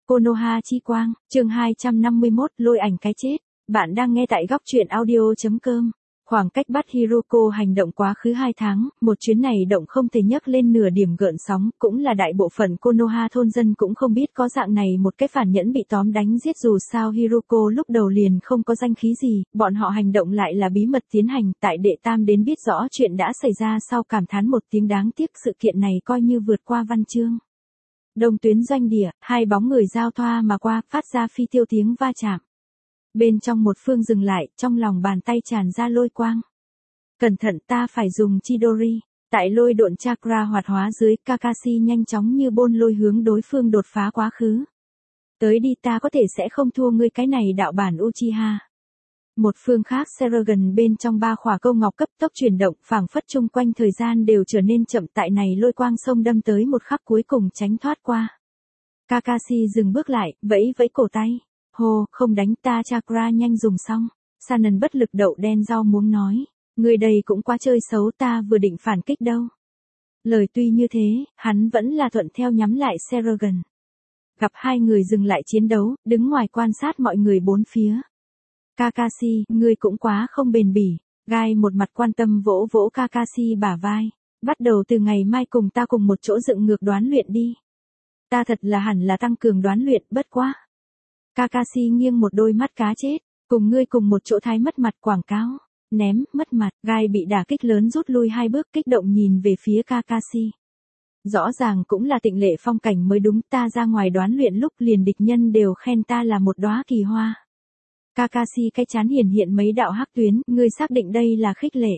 Konoha chi quang, chương 251, lôi ảnh cái chết. Bạn đang nghe tại góc truyện audio.com. Khoảng cách bắt Hiroko hành động quá khứ 2 tháng, một chuyến này động không thể nhấc lên nửa điểm gợn sóng, cũng là đại bộ phận Konoha thôn dân cũng không biết có dạng này một cái phản nhẫn bị tóm đánh giết, dù sao Hiroko lúc đầu liền không có danh khí gì, bọn họ hành động lại là bí mật tiến hành, tại đệ tam đến biết rõ chuyện đã xảy ra sau cảm thán một tiếng đáng tiếc, sự kiện này coi như vượt qua văn chương. Đông tuyến doanh địa, hai bóng người giao thoa mà qua, phát ra phi tiêu tiếng va chạm. Bên trong một phương dừng lại, trong lòng bàn tay tràn ra lôi quang. Cẩn thận, ta phải dùng Chidori. Tại lôi độn chakra hoạt hóa dưới, Kakashi nhanh chóng như bôn lôi hướng đối phương đột phá quá khứ. Tới đi, ta có thể sẽ không thua ngươi cái này đạo bản Uchiha. Một phương khác, Seragon bên trong 3 khỏa câu ngọc cấp tốc chuyển động, phảng phất chung quanh thời gian đều trở nên chậm, tại này lôi quang sông đâm tới một khắc cuối cùng tránh thoát qua. Kakashi dừng bước lại, vẫy vẫy cổ tay. Hô, không đánh, ta chakra nhanh dùng xong. Sanan bất lực đậu đen rau muống nói. Người đây cũng quá chơi xấu, ta vừa định phản kích đâu. Lời tuy như thế, hắn vẫn là thuận theo nhắm lại Seragon. Gặp hai người dừng lại chiến đấu, đứng ngoài quan sát mọi người bốn phía. Kakashi, ngươi cũng quá không bền bỉ. Gai một mặt quan tâm vỗ vỗ Kakashi bả vai. Bắt đầu từ ngày mai cùng ta cùng một chỗ dựng ngược đoán luyện đi. Ta thật là hẳn là tăng cường đoán luyện, bất quá. Kakashi nghiêng một đôi mắt cá chết, cùng ngươi cùng một chỗ thái mất mặt quảng cáo. Ném, mất mặt, Gai bị đả kích lớn rút lui 2 bước, kích động nhìn về phía Kakashi. Rõ ràng cũng là tịnh lệ phong cảnh mới đúng, ta ra ngoài đoán luyện lúc liền địch nhân đều khen ta là một đóa kỳ hoa. Kakashi cái chán hiển hiện mấy đạo hắc tuyến, ngươi xác định đây là khích lệ.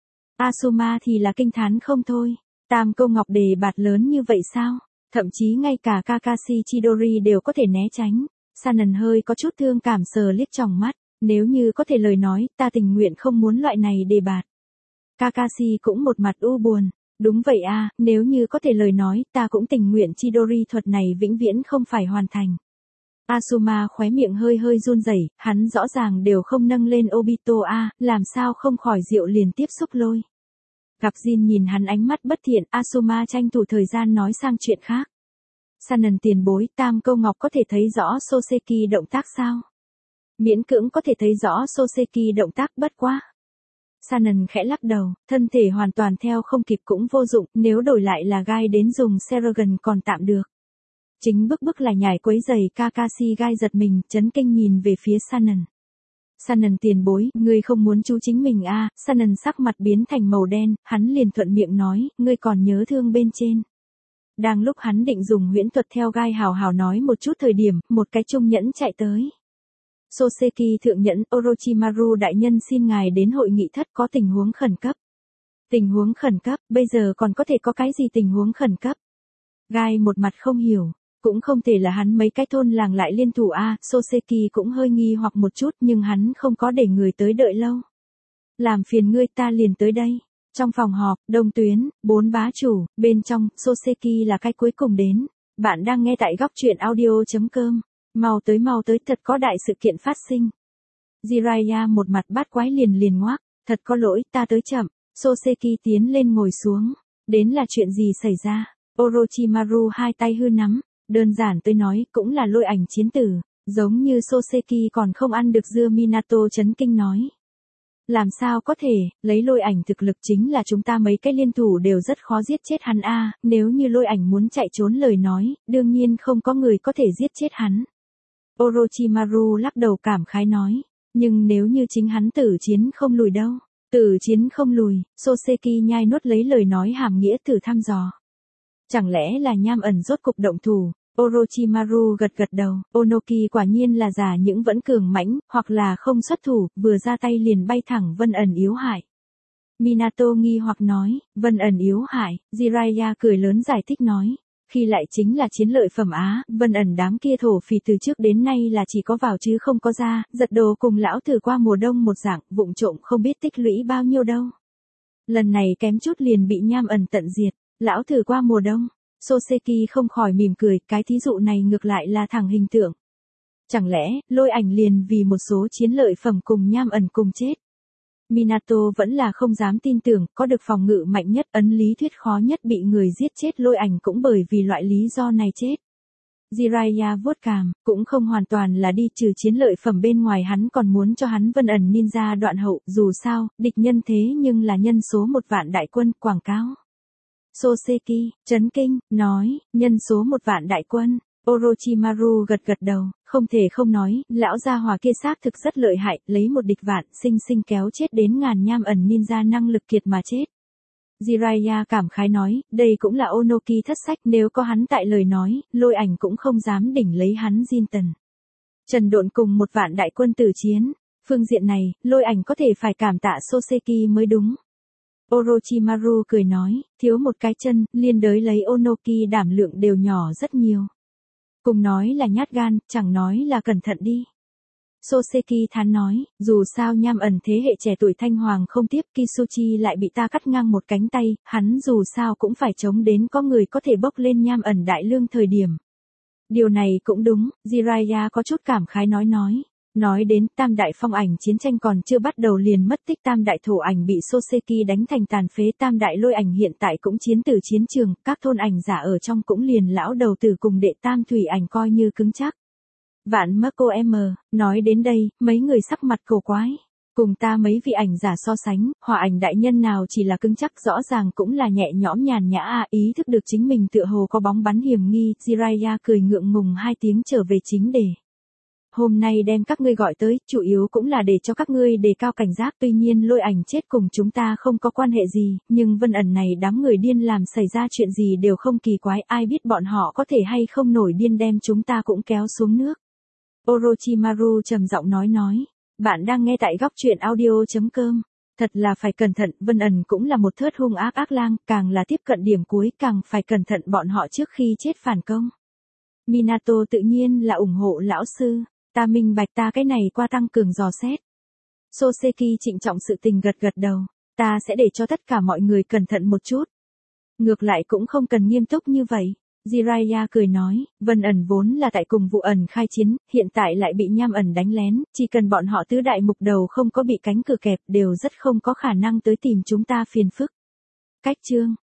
Asuma thì là kinh thán không thôi. Tam câu ngọc đề bạt lớn như vậy sao? Thậm chí ngay cả Kakashi Chidori đều có thể né tránh. Sanan hơi có chút thương cảm sờ liếc tròng mắt. Nếu như có thể lời nói, ta tình nguyện không muốn loại này đề bạt. Kakashi cũng một mặt u buồn. Đúng vậy a, nếu như có thể lời nói, ta cũng tình nguyện Chidori thuật này vĩnh viễn không phải hoàn thành. Asuma khóe miệng hơi hơi run rẩy, hắn rõ ràng đều không nâng lên Obito a, làm sao không khỏi rượu liền tiếp xúc lôi. Gặp Jin nhìn hắn ánh mắt bất thiện, Asuma tranh thủ thời gian nói sang chuyện khác. Sanan tiền bối, tam câu ngọc có thể thấy rõ Soseki động tác sao? Miễn cưỡng có thể thấy rõ Soseki động tác, bất quá. Sanan khẽ lắc đầu, thân thể hoàn toàn theo không kịp cũng vô dụng, nếu đổi lại là Gai đến dùng Seragon còn tạm được. Chính bức là nhảy quấy giày, Kakashi Gai giật mình, chấn kinh nhìn về phía Sanan. Sanan tiền bối, ngươi không muốn chú chính mình a? Sanan sắc mặt biến thành màu đen, hắn liền thuận miệng nói, ngươi còn nhớ thương bên trên. Đang lúc hắn định dùng huyễn thuật theo Gai hào hào nói một chút thời điểm, một cái trung nhẫn chạy tới. Soseki thượng nhẫn, Orochimaru đại nhân xin ngài đến hội nghị thất, có tình huống khẩn cấp. Tình huống khẩn cấp, bây giờ còn có thể có cái gì tình huống khẩn cấp? Gai một mặt không hiểu, cũng không thể là hắn mấy cái thôn làng lại liên thủ a. Soseki cũng hơi nghi hoặc một chút, nhưng hắn không có để người tới đợi lâu. Làm phiền ngươi, ta liền tới đây. Trong phòng họp, Đông tuyến, 4 bá chủ, bên trong, Soseki là cái cuối cùng đến. Bạn đang nghe tại góc truyện audio.com. Mau tới, thật có đại sự kiện phát sinh. Jiraiya một mặt bát quái liền ngoác, thật có lỗi, ta tới chậm. Soseki tiến lên ngồi xuống. Đến là chuyện gì xảy ra? Orochimaru hai tay hư nắm, đơn giản tôi nói, cũng là lôi ảnh chiến tử, giống như Soseki còn không ăn được dưa. Minato chấn kinh nói. Làm sao có thể, lấy lôi ảnh thực lực chính là chúng ta mấy cái liên thủ đều rất khó giết chết hắn a. Nếu như lôi ảnh muốn chạy trốn lời nói, đương nhiên không có người có thể giết chết hắn. Orochimaru lắc đầu cảm khái nói, nhưng nếu như chính hắn tử chiến không lùi đâu. Tử chiến không lùi, Soseki nhai nuốt lấy lời nói hàm nghĩa thử thăm dò. Chẳng lẽ là nham ẩn rốt cục động thủ? Orochimaru gật đầu, Onoki quả nhiên là giả những vẫn cường mãnh, hoặc là không xuất thủ, vừa ra tay liền bay thẳng Vân ẩn yếu hại. Minato nghi hoặc nói, Vân ẩn yếu hại, Jiraiya cười lớn giải thích nói. Khi lại chính là chiến lợi phẩm á, Vân ẩn đám kia thổ phỉ từ trước đến nay là chỉ có vào chứ không có ra, giật đồ cùng lão thử qua mùa đông một dạng, vụng trộm không biết tích lũy bao nhiêu đâu. Lần này kém chút liền bị nham ẩn tận diệt, lão thử qua mùa đông. Soseki không khỏi mỉm cười, cái thí dụ này ngược lại là thẳng hình tượng. Chẳng lẽ, lôi ảnh liền vì một số chiến lợi phẩm cùng nham ẩn cùng chết? Minato vẫn là không dám tin tưởng, có được phòng ngự mạnh nhất, ấn lý thuyết khó nhất bị người giết chết, lôi ảnh cũng bởi vì loại lý do này chết. Jiraiya vuốt cằm, cũng không hoàn toàn là đi, trừ chiến lợi phẩm bên ngoài hắn còn muốn cho hắn Vân ẩn ninja đoạn hậu, dù sao, địch nhân thế nhưng là nhân số 1 vạn đại quân, quảng cáo. Soseki, chấn kinh, nói, nhân số 1 vạn đại quân. Orochimaru gật gật đầu, không thể không nói, lão gia hỏa kia xác thực rất lợi hại, lấy một địch vạn, sinh sinh kéo chết đến ngàn nham ẩn ninja năng lực kiệt mà chết. Jiraiya cảm khái nói, đây cũng là Onoki thất sách, nếu có hắn tại lời nói, Lôi Ảnh cũng không dám đỉnh lấy hắn Jinten. Trần Độn cùng 1 vạn đại quân tử chiến, phương diện này, Lôi Ảnh có thể phải cảm tạ Soseki mới đúng. Orochimaru cười nói, thiếu một cái chân, liên đới lấy Onoki đảm lượng đều nhỏ rất nhiều. Cùng nói là nhát gan, chẳng nói là cẩn thận đi. Soseki thán nói, dù sao nham ẩn thế hệ trẻ tuổi Thanh Hoàng không tiếp, Kisuchi lại bị ta cắt ngang một cánh tay, hắn dù sao cũng phải chống đến có người có thể bốc lên nham ẩn đại lương thời điểm. Điều này cũng đúng, Jiraiya có chút cảm khái nói. Nói đến tam đại phong ảnh chiến tranh còn chưa bắt đầu liền mất tích, tam đại thổ ảnh bị Soseki đánh thành tàn phế, tam đại lôi ảnh hiện tại cũng chiến tử chiến trường, các thôn ảnh giả ở trong cũng liền lão đầu tử cùng đệ tam thủy ảnh coi như cứng chắc. Vạn Marco M, nói đến đây, mấy người sắc mặt cổ quái. Cùng ta mấy vị ảnh giả so sánh, hỏa ảnh đại nhân nào chỉ là cứng chắc, rõ ràng cũng là nhẹ nhõm nhàn nhã ý thức được chính mình tựa hồ có bóng bắn hiểm nghi, Jiraiya cười ngượng ngùng 2 tiếng trở về chính đề. Hôm nay đem các ngươi gọi tới, chủ yếu cũng là để cho các ngươi đề cao cảnh giác, tuy nhiên Lôi Ảnh chết cùng chúng ta không có quan hệ gì, nhưng Vân ẩn này đám người điên làm xảy ra chuyện gì đều không kỳ quái, ai biết bọn họ có thể hay không nổi điên đem chúng ta cũng kéo xuống nước. Orochimaru trầm giọng nói, bạn đang nghe tại góc truyện audio.com. Thật là phải cẩn thận, Vân ẩn cũng là một thớt hung ác lang, càng là tiếp cận điểm cuối càng phải cẩn thận bọn họ trước khi chết phản công. Minato tự nhiên là ủng hộ lão sư, ta minh bạch, ta cái này qua tăng cường dò xét. Soseki trịnh trọng sự tình gật gật đầu, ta sẽ để cho tất cả mọi người cẩn thận một chút. Ngược lại cũng không cần nghiêm túc như vậy. Jiraiya cười nói, Vân ẩn vốn là tại cùng vụ ẩn khai chiến, hiện tại lại bị nham ẩn đánh lén, chỉ cần bọn họ tứ đại mục đầu không có bị cánh cửa kẹp đều rất không có khả năng tới tìm chúng ta phiền phức. Cách chương